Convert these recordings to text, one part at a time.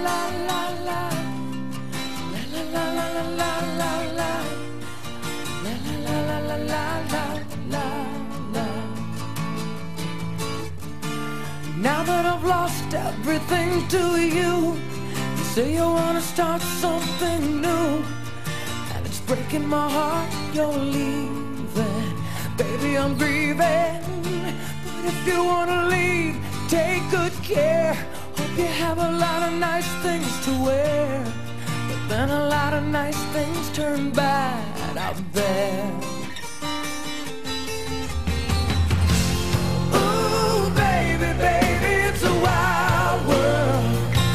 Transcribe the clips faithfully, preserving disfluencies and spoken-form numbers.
Now that I've lost everything to you, you say you wanna start something new, and it's breaking my heart you're leaving. Baby, I'm grieving, but if you wanna leave, take good care. Hope you have a lot of nice things to wear, but then a lot of nice things turn bad out there. Ooh, baby, baby, it's a wild world.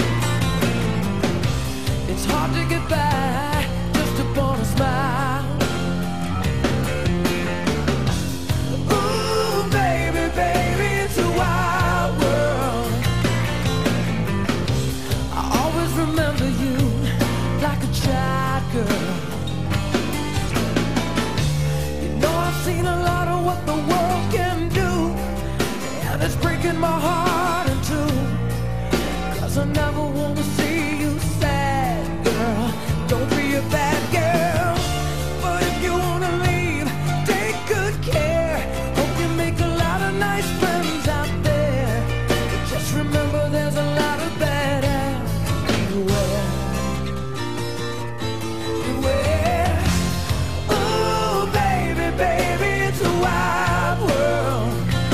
It's hard to get by just upon a smile. Ooh, baby, baby, it's a wild world. I always remember you like a child girl. You know I've seen a lot of what the world can do, and it's breaking my heart in two, 'cause I never wanna see you sad, girl. Don't be a bad girl, but if you wanna leave, take good care. Hope you make a lot of nice friends out there, but just remember there's a lot of bad ass everywhere. Beware. Ooh, baby, baby, it's a wild world.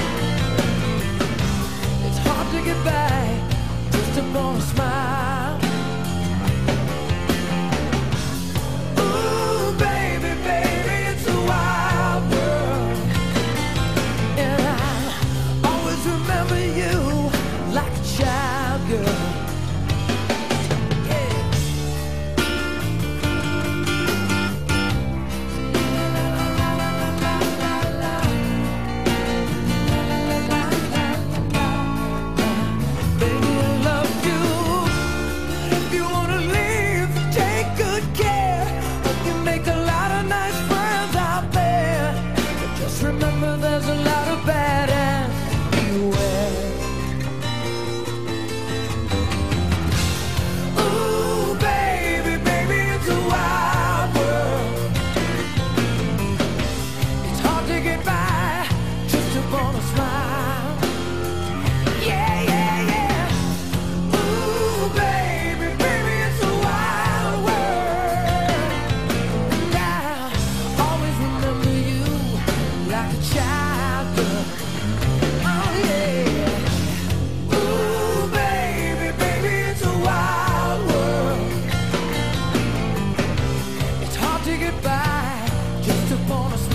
It's hard to get by just upon a smile. Ooh, baby, baby, it's a wild world, and I always remember you like a child girl. Yeah. Baby, I love you, but if you wanna leave, take good care. Hope you make a lot of nice friends out there, but just remember there's a lot of bad ass beware. Ooh, baby, baby, it's a wild world. It's hard to get by just upon a smile. Yeah, yeah, yeah. Ooh, baby, baby, it's a wild world. And I always remember you like a child girl. Oh, yeah. Ooh, baby, baby, it's a wild world. It's hard to get by just upon a smile.